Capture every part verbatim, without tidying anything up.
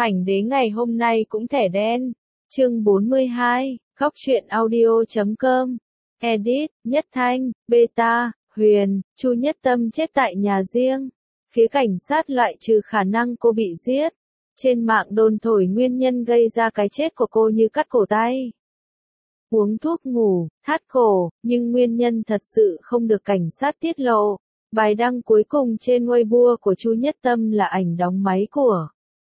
Ảnh đế ngày hôm nay cũng thẻ đen. Chương bốn mươi hai, góc truyện audio chấm com. Edit, Nhất Thanh, Beta, Huyền, Chu Nhất Tâm chết tại nhà riêng. Phía cảnh sát loại trừ khả năng cô bị giết. Trên mạng đồn thổi nguyên nhân gây ra cái chết của cô như cắt cổ tay. Uống thuốc ngủ, thắt cổ, nhưng nguyên nhân thật sự không được cảnh sát tiết lộ. Bài đăng cuối cùng trên Weibo của Chu Nhất Tâm là ảnh đóng máy của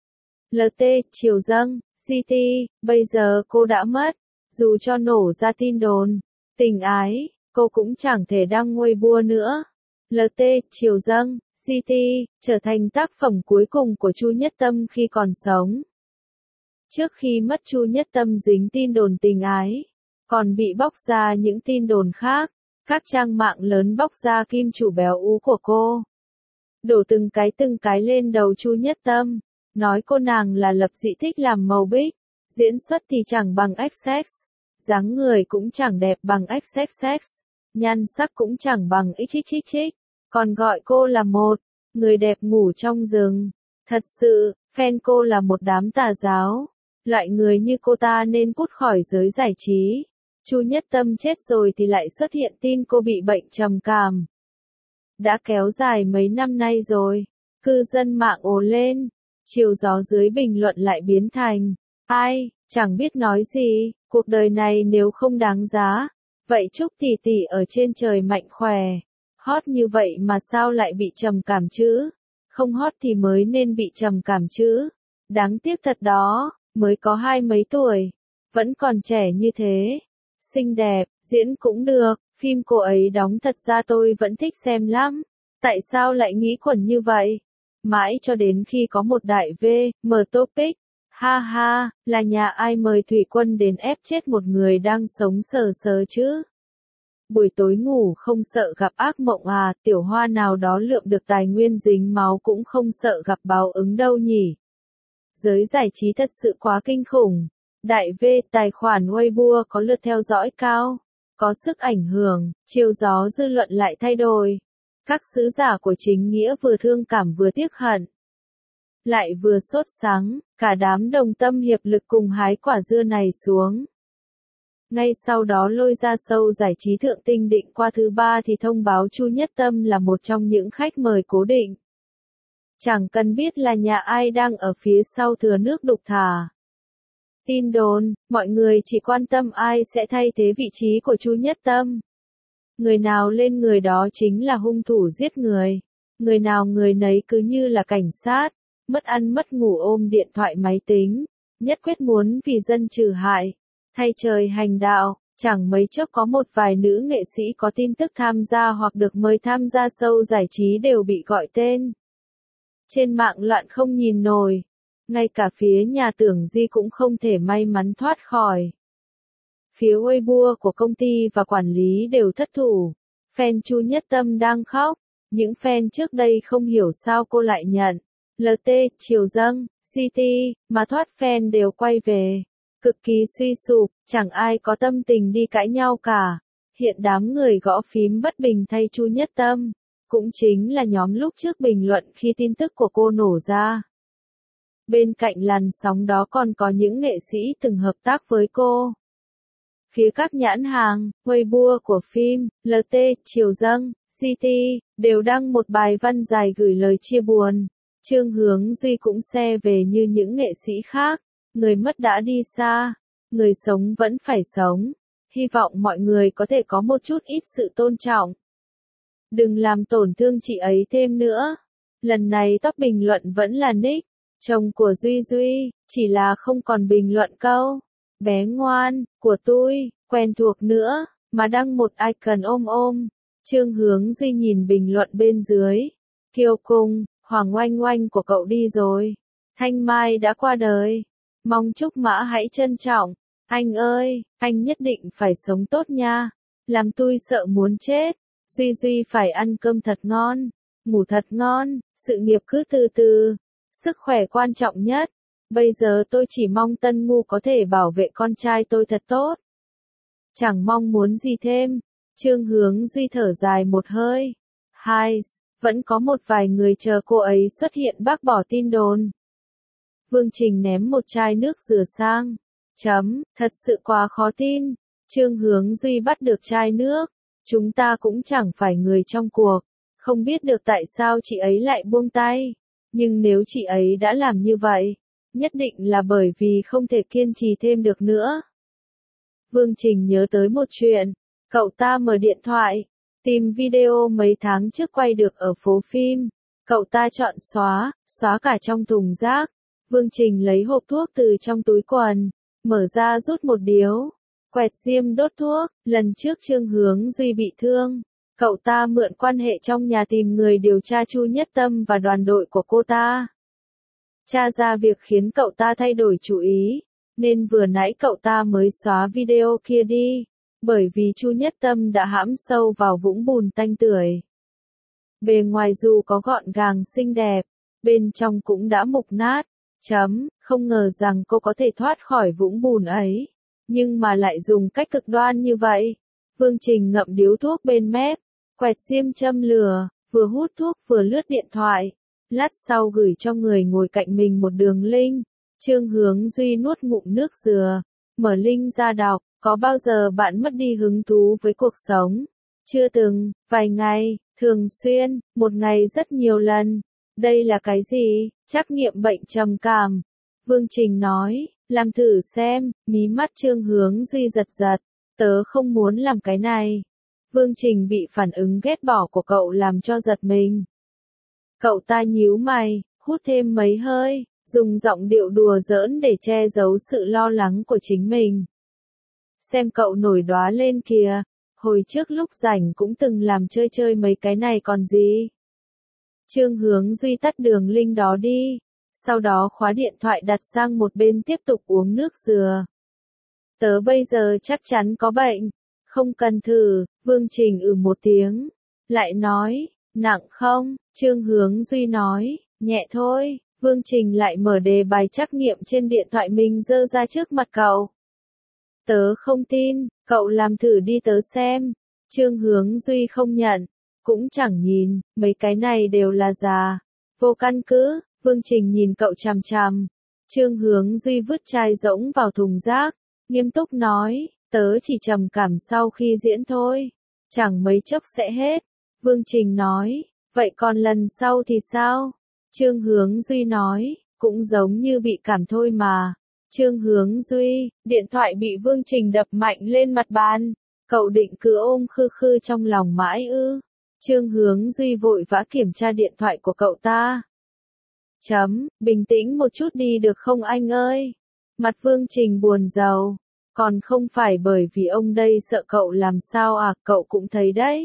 lờ tê, Triều Dâng, xê tê, bây giờ cô đã mất. Dù cho nổ ra tin đồn, tình ái, cô cũng chẳng thể đăng Weibo nữa. lờ tê, Triều Dâng, xê tê, trở thành tác phẩm cuối cùng của Chu Nhất Tâm khi còn sống. Trước khi mất Chu Nhất Tâm dính tin đồn tình ái, còn bị bóc ra những tin đồn khác. Các trang mạng lớn bóc ra kim chủ béo ú của cô. Đổ từng cái từng cái lên đầu Chu Nhất Tâm. Nói cô nàng là lập dị thích làm màu bích. Diễn xuất thì chẳng bằng ích ích. Dáng người cũng chẳng đẹp bằng ích ích. Nhan sắc cũng chẳng bằng xxxx. Còn gọi cô là một người đẹp ngủ trong rừng. Thật sự, fan cô là một đám tà giáo. Loại người như cô ta nên cút khỏi giới giải trí. Chu Nhất Tâm chết rồi thì lại xuất hiện tin cô bị bệnh trầm cảm. Đã kéo dài mấy năm nay rồi. Cư dân mạng ồ lên. Chiều gió dưới bình luận lại biến thành. Ai, chẳng biết nói gì, cuộc đời này nếu không đáng giá. Vậy chúc tỷ tỷ ở trên trời mạnh khỏe. Hot như vậy mà sao lại bị trầm cảm chứ? Không hot thì mới nên bị trầm cảm chứ. Đáng tiếc thật đó, mới có hai mấy tuổi. Vẫn còn trẻ như thế. Xinh đẹp, diễn cũng được, phim cô ấy đóng thật ra tôi vẫn thích xem lắm. Tại sao lại nghĩ quẩn như vậy? Mãi cho đến khi có một đại V, M topic. Ha ha, là nhà ai mời Thủy Quân đến ép chết một người đang sống sờ sờ chứ? Buổi tối ngủ không sợ gặp ác mộng à, tiểu hoa nào đó lượm được tài nguyên dính máu cũng không sợ gặp báo ứng đâu nhỉ? Giới giải trí thật sự quá kinh khủng. Đại V, tài khoản Weibo có lượt theo dõi cao, có sức ảnh hưởng, chiều gió dư luận lại thay đổi. Các sứ giả của chính nghĩa vừa thương cảm vừa tiếc hận, lại vừa sốt sắng, cả đám đồng tâm hiệp lực cùng hái quả dưa này xuống. Ngay sau đó lôi ra sâu giải trí thượng tinh định qua thứ ba thì thông báo Chu Nhất Tâm là một trong những khách mời cố định. Chẳng cần biết là nhà ai đang ở phía sau thừa nước đục thả. Tin đồn, mọi người chỉ quan tâm ai sẽ thay thế vị trí của Chu Nhất Tâm. Người nào lên người đó chính là hung thủ giết người. Người nào người nấy cứ như là cảnh sát, mất ăn mất ngủ ôm điện thoại máy tính, nhất quyết muốn vì dân trừ hại, thay trời hành đạo. Chẳng mấy chốc có một vài nữ nghệ sĩ có tin tức tham gia hoặc được mời tham gia show giải trí đều bị gọi tên. Trên mạng loạn không nhìn nổi. Ngay cả phía nhà Tưởng Di cũng không thể may mắn thoát khỏi. Phía Weibo của công ty và quản lý đều thất thủ. Fan Chu Nhất Tâm đang khóc. Những fan trước đây không hiểu sao cô lại nhận lờ tê, Triều Dâng, xê tê, mà thoát fan đều quay về. Cực kỳ suy sụp, chẳng ai có tâm tình đi cãi nhau cả. Hiện đám người gõ phím bất bình thay Chu Nhất Tâm. Cũng chính là nhóm lúc trước bình luận khi tin tức của cô nổ ra. Bên cạnh làn sóng đó còn có những nghệ sĩ từng hợp tác với cô. Phía các nhãn hàng, Weibo của phim, lờ tê, Triều Dâng, xê tê, đều đăng một bài văn dài gửi lời chia buồn. Trương Hướng Duy cũng xe về như những nghệ sĩ khác. Người mất đã đi xa, người sống vẫn phải sống. Hy vọng mọi người có thể có một chút ít sự tôn trọng. Đừng làm tổn thương chị ấy thêm nữa. Lần này top bình luận vẫn là Nick, chồng của Duy Duy, chỉ là không còn bình luận câu bé ngoan của tôi, quen thuộc nữa, mà đăng một icon ôm ôm. Trương Hướng Duy nhìn bình luận bên dưới. Kiều Cung, Hoàng Oanh Oanh của cậu đi rồi. Thanh Mai đã qua đời. Mong chúc Mã hãy trân trọng. Anh ơi, anh nhất định phải sống tốt nha. Làm tôi sợ muốn chết. Duy Duy phải ăn cơm thật ngon, ngủ thật ngon, sự nghiệp cứ từ từ. Sức khỏe quan trọng nhất. Bây giờ tôi chỉ mong Tân Ngu có thể bảo vệ con trai tôi thật tốt. Chẳng mong muốn gì thêm. Trương Hướng Duy thở dài một hơi. Hai, vẫn có một vài người chờ cô ấy xuất hiện bác bỏ tin đồn. Vương Trình ném một chai nước rửa sang. Chấm, thật sự quá khó tin. Trương Hướng Duy bắt được chai nước. Chúng ta cũng chẳng phải người trong cuộc. Không biết được tại sao chị ấy lại buông tay. Nhưng nếu chị ấy đã làm như vậy, nhất định là bởi vì không thể kiên trì thêm được nữa. Vương Trình nhớ tới một chuyện. Cậu ta mở điện thoại, tìm video mấy tháng trước quay được ở phố phim. Cậu ta chọn xóa, xóa cả trong thùng rác. Vương Trình lấy hộp thuốc từ trong túi quần, mở ra rút một điếu, quẹt diêm đốt thuốc. Lần trước Trương Hướng Duy bị thương, cậu ta mượn quan hệ trong nhà tìm người điều tra Chu Nhất Tâm và đoàn đội của cô ta. Tra ra việc khiến cậu ta thay đổi chủ ý, nên vừa nãy cậu ta mới xóa video kia đi, bởi vì Chu Nhất Tâm đã hãm sâu vào vũng bùn tanh tưởi. Bề ngoài dù có gọn gàng xinh đẹp, bên trong cũng đã mục nát. Chấm, không ngờ rằng cô có thể thoát khỏi vũng bùn ấy, nhưng mà lại dùng cách cực đoan như vậy. Vương Trình ngậm điếu thuốc bên mép, quẹt diêm châm lửa, vừa hút thuốc vừa lướt điện thoại. Lát sau gửi cho người ngồi cạnh mình một đường link. Trương Hướng Duy nuốt ngụm nước dừa, mở link ra đọc. Có bao giờ bạn mất đi hứng thú với cuộc sống? Chưa từng, vài ngày, thường xuyên, một ngày rất nhiều lần. Đây là cái gì? Trắc nghiệm bệnh trầm cảm. Vương Trình nói, làm thử xem. Mí mắt Trương Hướng Duy giật giật. Tớ không muốn làm cái này. Vương Trình bị phản ứng ghét bỏ của cậu làm cho giật mình. Cậu ta nhíu mày, hút thêm mấy hơi, dùng giọng điệu đùa giỡn để che giấu sự lo lắng của chính mình. Xem cậu nổi đóa lên kìa, hồi trước lúc rảnh cũng từng làm chơi chơi mấy cái này còn gì. Trương Hướng Duy tắt đường link đó đi, sau đó khóa điện thoại đặt sang một bên tiếp tục uống nước dừa. Tớ bây giờ chắc chắn có bệnh, không cần thử. Vương Trình ừ một tiếng, lại nói, nặng không? Trương Hướng Duy nói, nhẹ thôi. Vương Trình lại mở đề bài trắc nghiệm trên điện thoại mình giơ ra trước mặt cậu. Tớ không tin, cậu làm thử đi tớ xem. Trương Hướng Duy không nhận, cũng chẳng nhìn, mấy cái này đều là già, vô căn cứ. Vương Trình nhìn cậu chằm chằm. Trương Hướng Duy vứt chai rỗng vào thùng rác, nghiêm túc nói, tớ chỉ trầm cảm sau khi diễn thôi, chẳng mấy chốc sẽ hết. Vương Trình nói, vậy còn lần sau thì sao? Trương Hướng Duy nói, cũng giống như bị cảm thôi mà. Trương Hướng Duy, điện thoại bị Vương Trình đập mạnh lên mặt bàn. Cậu định cứ ôm khư khư trong lòng mãi ư? Trương Hướng Duy vội vã kiểm tra điện thoại của cậu ta. Chấm, bình tĩnh một chút đi được không anh ơi? Mặt Vương Trình buồn rầu. Còn không phải bởi vì ông đây sợ cậu làm sao à, cậu cũng thấy đấy.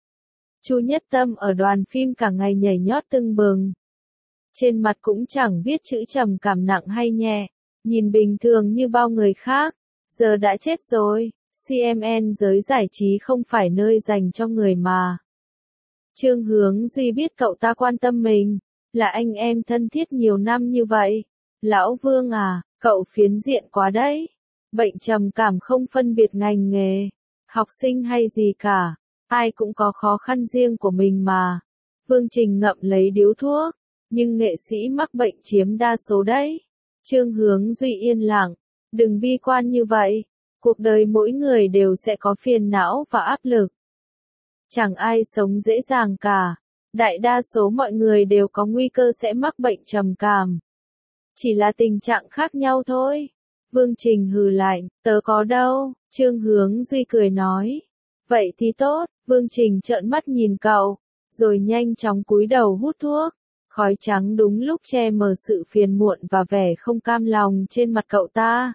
Chu Nhất Tâm ở đoàn phim cả ngày nhảy nhót tưng bừng. Trên mặt cũng chẳng viết chữ trầm cảm nặng hay nhẹ, nhìn bình thường như bao người khác. Giờ đã chết rồi, xê em en giới giải trí không phải nơi dành cho người mà. Trương Hướng Duy biết cậu ta quan tâm mình, là anh em thân thiết nhiều năm như vậy. Lão Vương à, cậu phiến diện quá đấy. Bệnh trầm cảm không phân biệt ngành nghề, học sinh hay gì cả. Ai cũng có khó khăn riêng của mình mà. Vương Trình ngậm lấy điếu thuốc, nhưng nghệ sĩ mắc bệnh chiếm đa số đấy. Trương Hướng Duy yên lặng, đừng bi quan như vậy. Cuộc đời mỗi người đều sẽ có phiền não và áp lực. Chẳng ai sống dễ dàng cả. Đại đa số mọi người đều có nguy cơ sẽ mắc bệnh trầm cảm. Chỉ là tình trạng khác nhau thôi. Vương Trình hừ lạnh, tớ có đâu. Trương Hướng Duy cười nói. Vậy thì tốt. Vương Trình trợn mắt nhìn cậu, rồi nhanh chóng cúi đầu hút thuốc. Khói trắng đúng lúc che mờ sự phiền muộn và vẻ không cam lòng trên mặt cậu ta.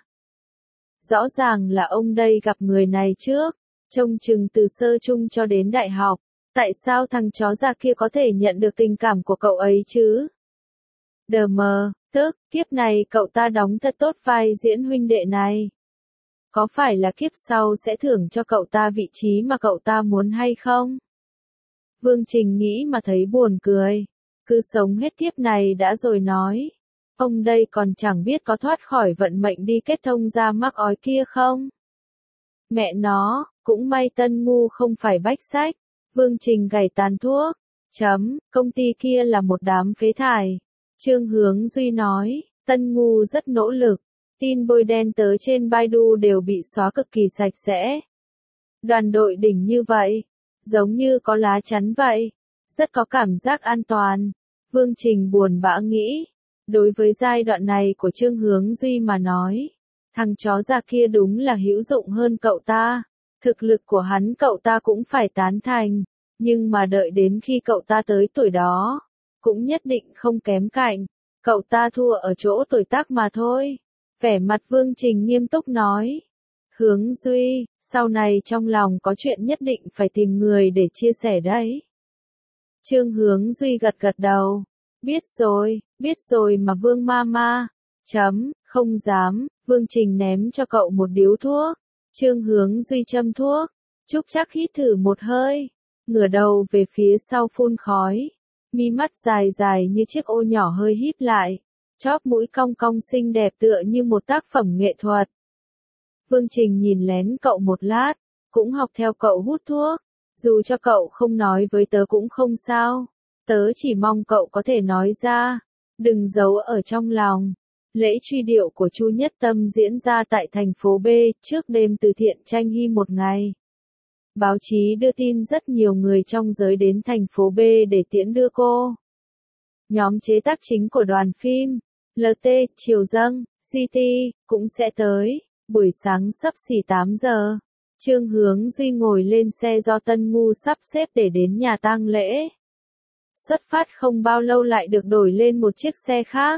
Rõ ràng là ông đây gặp người này trước, trông chừng từ sơ trung cho đến đại học. Tại sao thằng chó già kia có thể nhận được tình cảm của cậu ấy chứ? Đờ mờ, tức, kiếp này cậu ta đóng thật tốt vai diễn huynh đệ này. Có phải là kiếp sau sẽ thưởng cho cậu ta vị trí mà cậu ta muốn hay không? Vương Trình nghĩ mà thấy buồn cười. Cứ sống hết kiếp này đã rồi nói. Ông đây còn chẳng biết có thoát khỏi vận mệnh đi kết thông ra mắc ói kia không? Mẹ nó, cũng may Tân Ngu không phải bách sách. Vương Trình gảy tàn thuốc. Chấm, công ty kia là một đám phế thải. Trương Hướng Duy nói, Tân Ngu rất nỗ lực. Tin bôi đen tớ trên Baidu đều bị xóa cực kỳ sạch sẽ. Đoàn đội đỉnh như vậy, giống như có lá chắn vậy. Rất có cảm giác an toàn. Vương Trình buồn bã nghĩ. Đối với giai đoạn này của Trương Hướng Duy mà nói, thằng chó già kia đúng là hữu dụng hơn cậu ta. Thực lực của hắn cậu ta cũng phải tán thành, nhưng mà đợi đến khi cậu ta tới tuổi đó, cũng nhất định không kém cạnh. Cậu ta thua ở chỗ tuổi tác mà thôi. Vẻ mặt Vương Trình nghiêm túc nói. Hướng Duy, sau này trong lòng có chuyện nhất định phải tìm người để chia sẻ đấy. Trương Hướng Duy gật gật đầu. Biết rồi, biết rồi mà Vương Mama. Chấm, không dám. Vương Trình ném cho cậu một điếu thuốc. Trương Hướng Duy châm thuốc. Trúc Trắc hít thử một hơi. Ngửa đầu về phía sau phun khói. Mi mắt dài dài như chiếc ô nhỏ hơi híp lại. Chóp mũi cong cong xinh đẹp tựa như một tác phẩm nghệ thuật. Vương Trình nhìn lén cậu một lát. Cũng học theo cậu hút thuốc. Dù cho cậu không nói với tớ cũng không sao. Tớ chỉ mong cậu có thể nói ra. Đừng giấu ở trong lòng. Lễ truy điệu của Chu Nhất Tâm diễn ra tại thành phố B trước đêm từ thiện tranh hy một ngày. Báo chí đưa tin rất nhiều người trong giới đến thành phố B để tiễn đưa cô. Nhóm chế tác chính của đoàn phim, lờ tê, Triều Dâng, xê tê, cũng sẽ tới. Buổi sáng sắp xỉ tám giờ, Trương Hướng Duy ngồi lên xe do Tân Ngu sắp xếp để đến nhà tang lễ. Xuất phát không bao lâu lại được đổi lên một chiếc xe khác.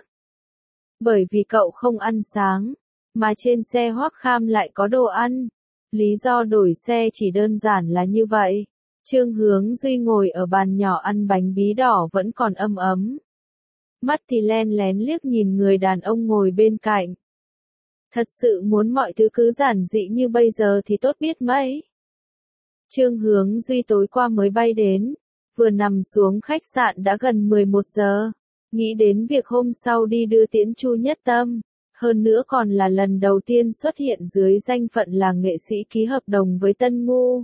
Bởi vì cậu không ăn sáng, mà trên xe Hoắc Kham lại có đồ ăn. Lý do đổi xe chỉ đơn giản là như vậy. Trương Hướng Duy ngồi ở bàn nhỏ ăn bánh bí đỏ vẫn còn âm ấm. Mắt thì len lén liếc nhìn người đàn ông ngồi bên cạnh. Thật sự muốn mọi thứ cứ giản dị như bây giờ thì tốt biết mấy. Trương Hướng Duy tối qua mới bay đến, vừa nằm xuống khách sạn đã gần mười một giờ. Nghĩ đến việc hôm sau đi đưa tiễn Chu Nhất Tâm, hơn nữa còn là lần đầu tiên xuất hiện dưới danh phận là nghệ sĩ ký hợp đồng với Tân Ngu.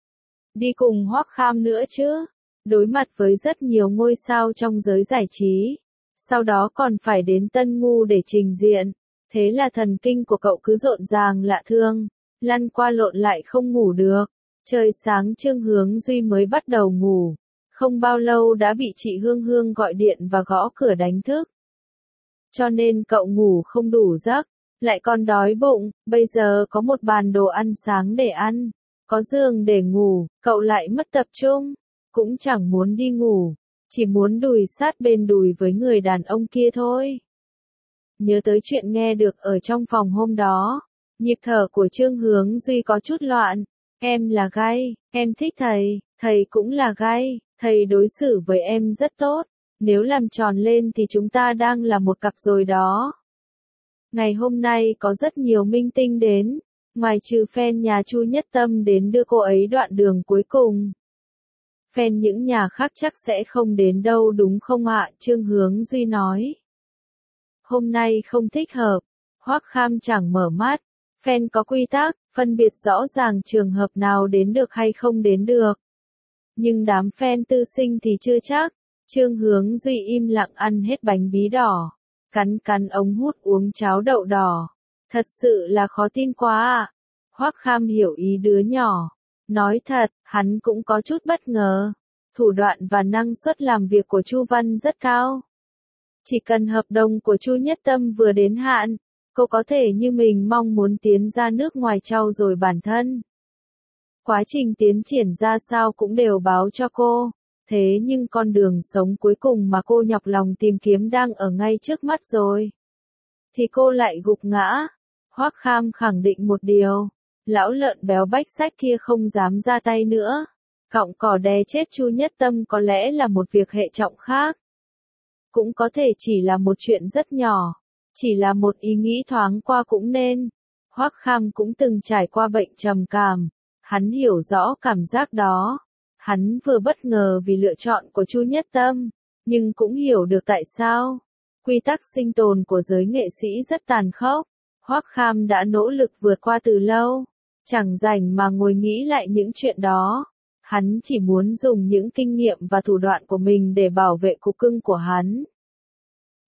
Đi cùng Hoắc Kham nữa chứ, đối mặt với rất nhiều ngôi sao trong giới giải trí, sau đó còn phải đến Tân Ngu để trình diện, thế là thần kinh của cậu cứ rộn ràng lạ thường, lăn qua lộn lại không ngủ được. Trời sáng Trương Hướng Duy mới bắt đầu ngủ. Không bao lâu đã bị chị Hương Hương gọi điện và gõ cửa đánh thức. Cho nên cậu ngủ không đủ giấc, lại còn đói bụng, bây giờ có một bàn đồ ăn sáng để ăn, có giường để ngủ, cậu lại mất tập trung, cũng chẳng muốn đi ngủ, chỉ muốn đùi sát bên đùi với người đàn ông kia thôi. Nhớ tới chuyện nghe được ở trong phòng hôm đó, nhịp thở của Trương Hướng Duy có chút loạn. Em là gay, em thích thầy, thầy cũng là gay. Thầy đối xử với em rất tốt, nếu làm tròn lên thì chúng ta đang là một cặp rồi đó. Ngày hôm nay có rất nhiều minh tinh đến, ngoài trừ fan nhà Chu Nhất Tâm đến đưa cô ấy đoạn đường cuối cùng. Fan những nhà khác chắc sẽ không đến đâu đúng không ạ? Trương Hướng Duy nói. Hôm nay không thích hợp, Hoắc Kham chẳng mở mắt, fan có quy tắc, phân biệt rõ ràng trường hợp nào đến được hay không đến được. Nhưng đám fan tư sinh thì chưa chắc. Trương Hướng Duy im lặng ăn hết bánh bí đỏ, cắn cắn ống hút uống cháo đậu đỏ. Thật sự là khó tin quá à. Hoắc Kham hiểu ý đứa nhỏ. Nói thật, hắn cũng có chút bất ngờ. Thủ đoạn và năng suất làm việc của Chu Văn rất cao. Chỉ cần hợp đồng của Chu Nhất Tâm vừa đến hạn, cô có thể như mình mong muốn tiến ra nước ngoài trau dồi bản thân. Quá trình tiến triển ra sao cũng đều báo cho cô, thế nhưng con đường sống cuối cùng mà cô nhọc lòng tìm kiếm đang ở ngay trước mắt rồi. Thì cô lại gục ngã. Hoắc Kham khẳng định một điều, lão lợn béo bách sách kia không dám ra tay nữa. Cọng cỏ đè chết Chu Nhất Tâm có lẽ là một việc hệ trọng khác. Cũng có thể chỉ là một chuyện rất nhỏ, chỉ là một ý nghĩ thoáng qua cũng nên. Hoắc Kham cũng từng trải qua bệnh trầm cảm. Hắn hiểu rõ cảm giác đó. Hắn vừa bất ngờ vì lựa chọn của Chu Nhất Tâm, nhưng cũng hiểu được tại sao. Quy tắc sinh tồn của giới nghệ sĩ rất tàn khốc. Hoắc Kham đã nỗ lực vượt qua từ lâu, chẳng rảnh mà ngồi nghĩ lại những chuyện đó. Hắn chỉ muốn dùng những kinh nghiệm và thủ đoạn của mình để bảo vệ cục cưng của hắn.